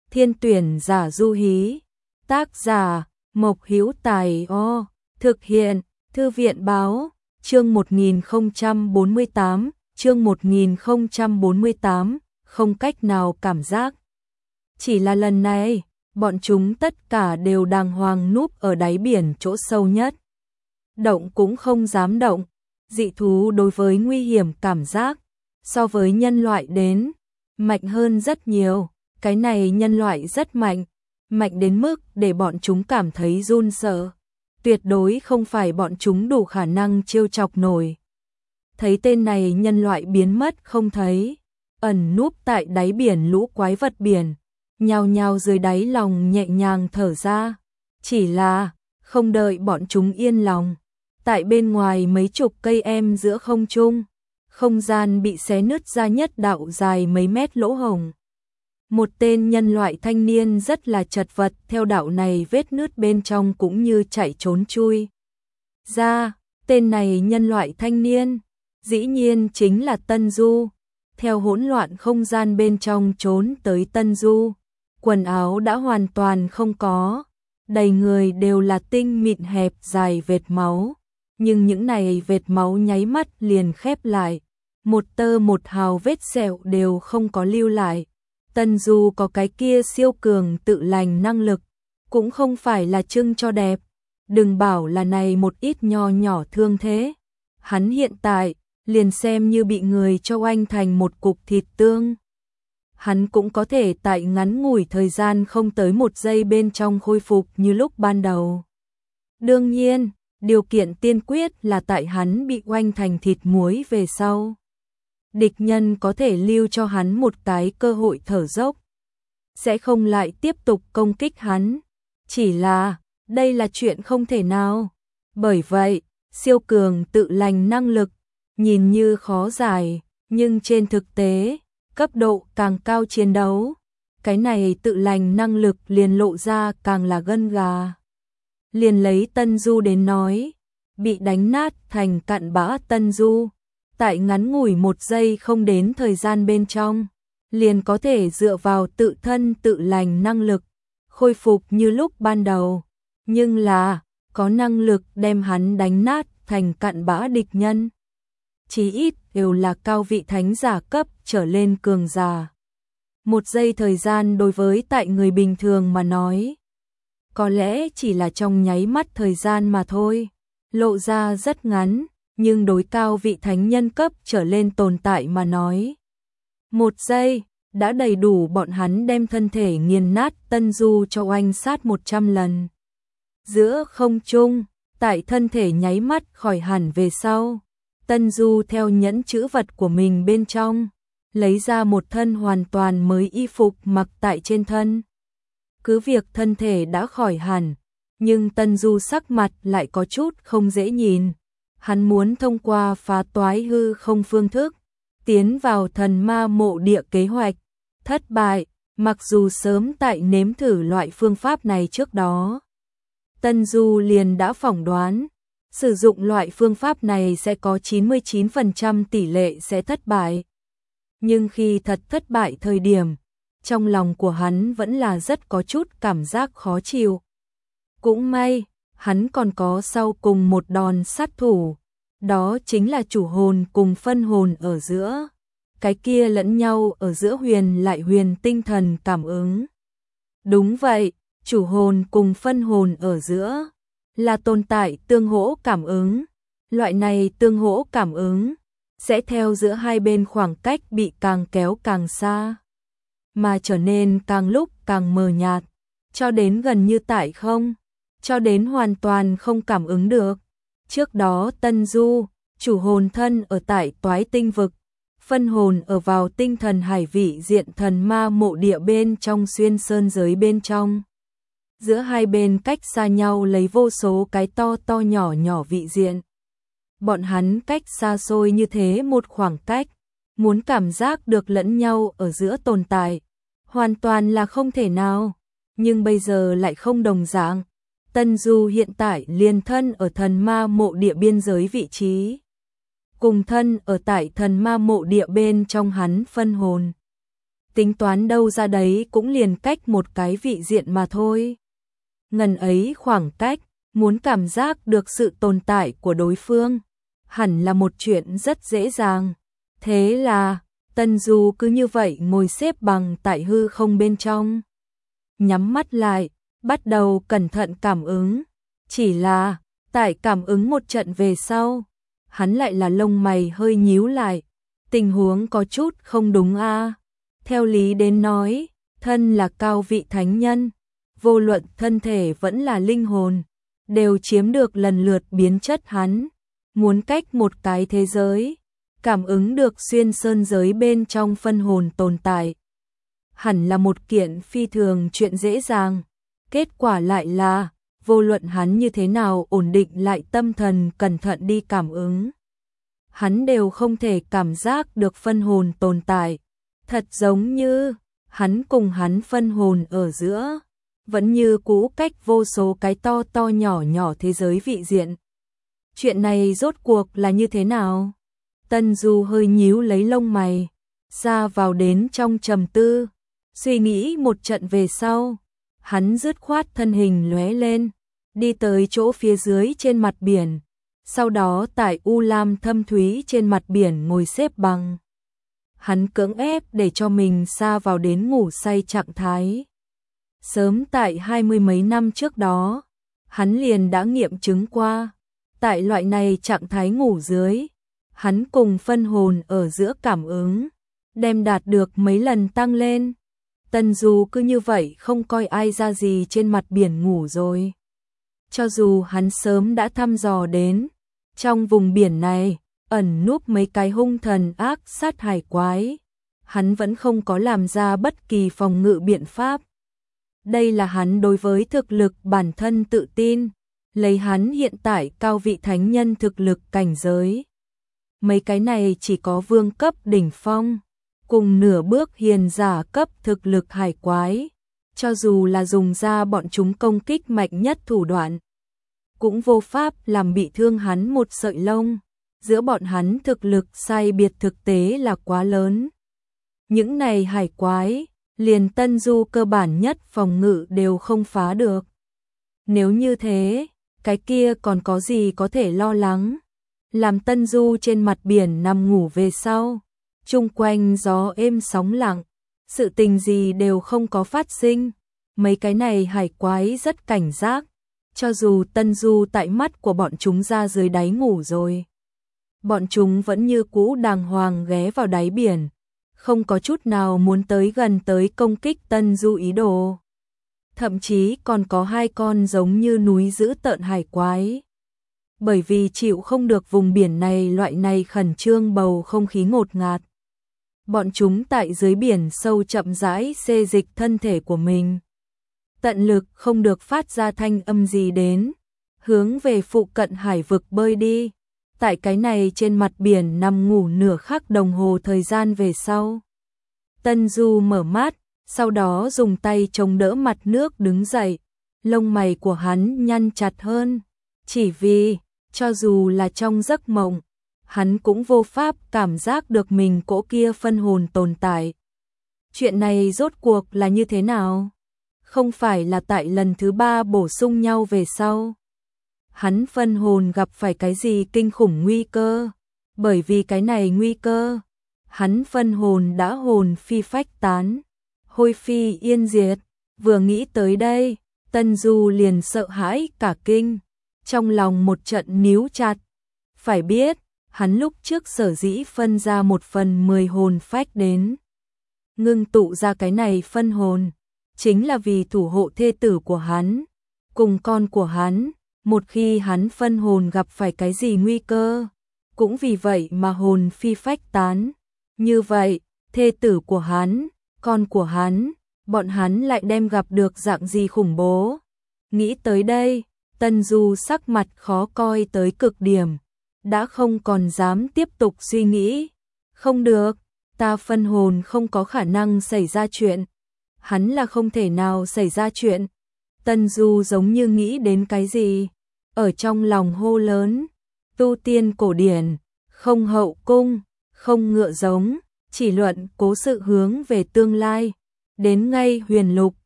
Thiên tuyển giả du hí. Tác giả Mộc Hữu Tài. Thực hiện Thư viện báo. Chương 1048, chương 1048, không cách nào cảm giác. Chỉ là lần này, bọn chúng tất cả đều đàng hoàng núp ở đáy biển chỗ sâu nhất. Động cũng không dám động, dị thú đối với nguy hiểm cảm giác, so với nhân loại đến, mạnh hơn rất nhiều. Cái này nhân loại rất mạnh, mạnh đến mức để bọn chúng cảm thấy run sợ. Tuyệt đối không phải bọn chúng đủ khả năng trêu chọc nổi. Thấy tên này nhân loại biến mất không thấy, ẩn núp tại đáy biển lũ quái vật biển, nhao nhao dưới đáy lòng nhẹ nhàng thở ra. Chỉ là, không đợi bọn chúng yên lòng. Tại bên ngoài mấy chục cây em giữa không trung, không gian bị xé nứt ra nhất đạo dài mấy mét lỗ hổng. Một tên nhân loại thanh niên rất là chật vật theo đạo này vết nứt bên trong cũng như chạy trốn chui ra. Tên này nhân loại thanh niên, dĩ nhiên chính là Tân Du. Theo hỗn loạn không gian bên trong trốn tới Tân Du, quần áo đã hoàn toàn không có, đầy người đều là tinh mịn hẹp dài vệt máu. Nhưng những này vệt máu nháy mắt liền khép lại, một tơ một hào vết sẹo đều không có lưu lại. Tân Du có cái kia siêu cường tự lành năng lực, cũng không phải là trưng cho đẹp. Đừng bảo là này một ít nho nhỏ thương thế. Hắn hiện tại, liền xem như bị người cho oanh thành một cục thịt tương. Hắn cũng có thể tại ngắn ngủi thời gian không tới một giây bên trong khôi phục như lúc ban đầu. Đương nhiên, điều kiện tiên quyết là tại hắn bị oanh thành thịt muối về sau. Địch nhân có thể lưu cho hắn một cái cơ hội thở dốc, sẽ không lại tiếp tục công kích hắn. Chỉ là, đây là chuyện không thể nào. Bởi vậy, siêu cường tự lành năng lực, nhìn như khó giải, nhưng trên thực tế, cấp độ càng cao chiến đấu, cái này tự lành năng lực liền lộ ra càng là gân gà. Liền lấy Tân Du đến nói, bị đánh nát thành cặn bã Tân Du, tại ngắn ngủi một giây không đến thời gian bên trong, liền có thể dựa vào tự thân tự lành năng lực, khôi phục như lúc ban đầu. Nhưng là, có năng lực đem hắn đánh nát thành cặn bã địch nhân, chí ít đều là cao vị thánh giả cấp trở lên cường giả. Một giây thời gian đối với tại người bình thường mà nói, có lẽ chỉ là trong nháy mắt thời gian mà thôi, lộ ra rất ngắn, nhưng đối cao vị thánh nhân cấp trở lên tồn tại mà nói, một giây đã đầy đủ bọn hắn đem thân thể nghiền nát Tân Du cho oanh sát 100 lần. Giữa không trung, tại thân thể nháy mắt khỏi hẳn về sau, Tân Du theo nhẫn chữ vật của mình bên trong, lấy ra một thân hoàn toàn mới y phục mặc tại trên thân. Cứ việc thân thể đã khỏi hẳn, nhưng Tân Du sắc mặt lại có chút không dễ nhìn. Hắn muốn thông qua phá toái hư không phương thức, tiến vào thần ma mộ địa kế hoạch, thất bại, mặc dù sớm tại nếm thử loại phương pháp này trước đó. Tân Du liền đã phỏng đoán, sử dụng loại phương pháp này sẽ có 99% tỷ lệ sẽ thất bại. Nhưng khi thật thất bại thời điểm, trong lòng của hắn vẫn là rất có chút cảm giác khó chịu. Cũng may, hắn còn có sau cùng một đòn sát thủ, đó chính là chủ hồn cùng phân hồn ở giữa. Cái kia lẫn nhau ở giữa huyền lại huyền tinh thần cảm ứng. Đúng vậy, chủ hồn cùng phân hồn ở giữa là tồn tại tương hỗ cảm ứng. Loại này tương hỗ cảm ứng sẽ theo giữa hai bên khoảng cách bị càng kéo càng xa, mà trở nên càng lúc càng mờ nhạt, cho đến gần như tại không, cho đến hoàn toàn không cảm ứng được. Trước đó Tân Du, chủ hồn thân ở tại toái tinh vực, phân hồn ở vào tinh thần hải vị diện thần ma mộ địa bên trong xuyên sơn giới bên trong. Giữa hai bên cách xa nhau lấy vô số cái to to nhỏ nhỏ vị diện. Bọn hắn cách xa xôi như thế một khoảng cách, muốn cảm giác được lẫn nhau ở giữa tồn tại, hoàn toàn là không thể nào. Nhưng bây giờ lại không đồng dạng. Tân Du hiện tại liền thân ở thần ma mộ địa biên giới vị trí, cùng thân ở tại thần ma mộ địa bên trong hắn phân hồn. tính toán đâu ra đấy cũng liền cách một cái vị diện mà thôi. Ngần ấy khoảng cách, muốn cảm giác được sự tồn tại của đối phương, hẳn là một chuyện rất dễ dàng. Thế là, Tân Du cứ như vậy ngồi xếp bằng tại hư không bên trong. Nhắm mắt lại, bắt đầu cẩn thận cảm ứng. Chỉ là, tại cảm ứng một trận về sau, hắn lại là lông mày hơi nhíu lại. Tình huống có chút không đúng a. Theo lý đến nói, thân là cao vị thánh nhân, vô luận thân thể vẫn là linh hồn, đều chiếm được lần lượt biến chất hắn. Muốn cách một cái thế giới, cảm ứng được xuyên sơn giới bên trong phân hồn tồn tại. Hẳn là một kiện phi thường chuyện dễ dàng. Kết quả lại là, vô luận hắn như thế nào ổn định lại tâm thần cẩn thận đi cảm ứng, hắn đều không thể cảm giác được phân hồn tồn tại. Thật giống như, hắn cùng hắn phân hồn ở giữa, vẫn như cũ cách vô số cái to to nhỏ nhỏ thế giới vị diện. Chuyện này rốt cuộc là như thế nào? Tân Du hơi nhíu lấy lông mày, ra vào đến trong trầm tư, suy nghĩ một trận về sau, hắn dứt khoát thân hình lóe lên, đi tới chỗ phía dưới trên mặt biển, sau đó tại u lam thâm thúy trên mặt biển ngồi xếp bằng. Hắn cưỡng ép để cho mình sa vào đến ngủ say trạng thái. Sớm tại 20 mấy năm trước đó, hắn liền đã nghiệm chứng qua, tại loại này trạng thái ngủ dưới, hắn cùng phân hồn ở giữa cảm ứng, đem đạt được mấy lần tăng lên. Tân Du cứ như vậy không coi ai ra gì trên mặt biển ngủ rồi. Cho dù hắn sớm đã thăm dò đến, trong vùng biển này, ẩn núp mấy cái hung thần ác sát hải quái, hắn vẫn không có làm ra bất kỳ phòng ngự biện pháp. Đây là hắn đối với thực lực bản thân tự tin, lấy hắn hiện tại cao vị thánh nhân thực lực cảnh giới. Mấy cái này chỉ có vương cấp đỉnh phong, cùng nửa bước hiền giả cấp thực lực hải quái, cho dù là dùng ra bọn chúng công kích mạnh nhất thủ đoạn, cũng vô pháp làm bị thương hắn một sợi lông. Giữa bọn hắn thực lực sai biệt thực tế là quá lớn. Những này hải quái, liền Tân Du cơ bản nhất phòng ngự đều không phá được. Nếu như thế, cái kia còn có gì có thể lo lắng. Làm Tân Du trên mặt biển nằm ngủ về sau, chung quanh gió êm sóng lặng, sự tình gì đều không có phát sinh. Mấy cái này hải quái rất cảnh giác, cho dù Tân Du tại mắt của bọn chúng ra dưới đáy ngủ rồi, bọn chúng vẫn như cũ đàng hoàng ghé vào đáy biển, không có chút nào muốn tới gần tới công kích Tân Du ý đồ. Thậm chí còn có hai con giống như núi dữ tợn hải quái. Bởi vì chịu không được vùng biển này loại này khẩn trương bầu không khí ngột ngạt, bọn chúng tại dưới biển sâu chậm rãi xê dịch thân thể của mình, tận lực không được phát ra thanh âm gì đến, hướng về phụ cận hải vực bơi đi. Tại cái này trên mặt biển nằm ngủ nửa khắc đồng hồ thời gian về sau, Tân Du mở mắt, sau đó dùng tay chống đỡ mặt nước đứng dậy, lông mày của hắn nhăn chặt hơn, chỉ vì, cho dù là trong giấc mộng, hắn cũng vô pháp cảm giác được mình cỗ kia phân hồn tồn tại. Chuyện này rốt cuộc là như thế nào? Không phải là tại lần thứ 3 bổ sung nhau về sau, hắn phân hồn gặp phải cái gì kinh khủng nguy cơ, bởi vì cái này nguy cơ, hắn phân hồn đã hồn phi phách tán, hôi phi yên diệt. Vừa nghĩ tới đây, Tân Du liền sợ hãi cả kinh, trong lòng một trận níu chặt. Phải biết, hắn lúc trước sở dĩ phân ra 1/10 hồn phách đến, ngưng tụ ra cái này phân hồn, chính là vì thủ hộ thê tử của hắn, cùng con của hắn. Một khi hắn phân hồn gặp phải cái gì nguy cơ, cũng vì vậy mà hồn phi phách tán. Như vậy, thê tử của hắn, con của hắn, bọn hắn lại đem gặp được dạng gì khủng bố. Nghĩ tới đây, Tân Du sắc mặt khó coi tới cực điểm, đã không còn dám tiếp tục suy nghĩ. Không được, ta phân hồn không có khả năng xảy ra chuyện. Hắn là không thể nào xảy ra chuyện. Tân Du giống như nghĩ đến cái gì, ở trong lòng hô lớn, tu tiên cổ điển, không hậu cung, không ngựa giống, chỉ luận cố sự hướng về tương lai. Đến ngay huyền lục,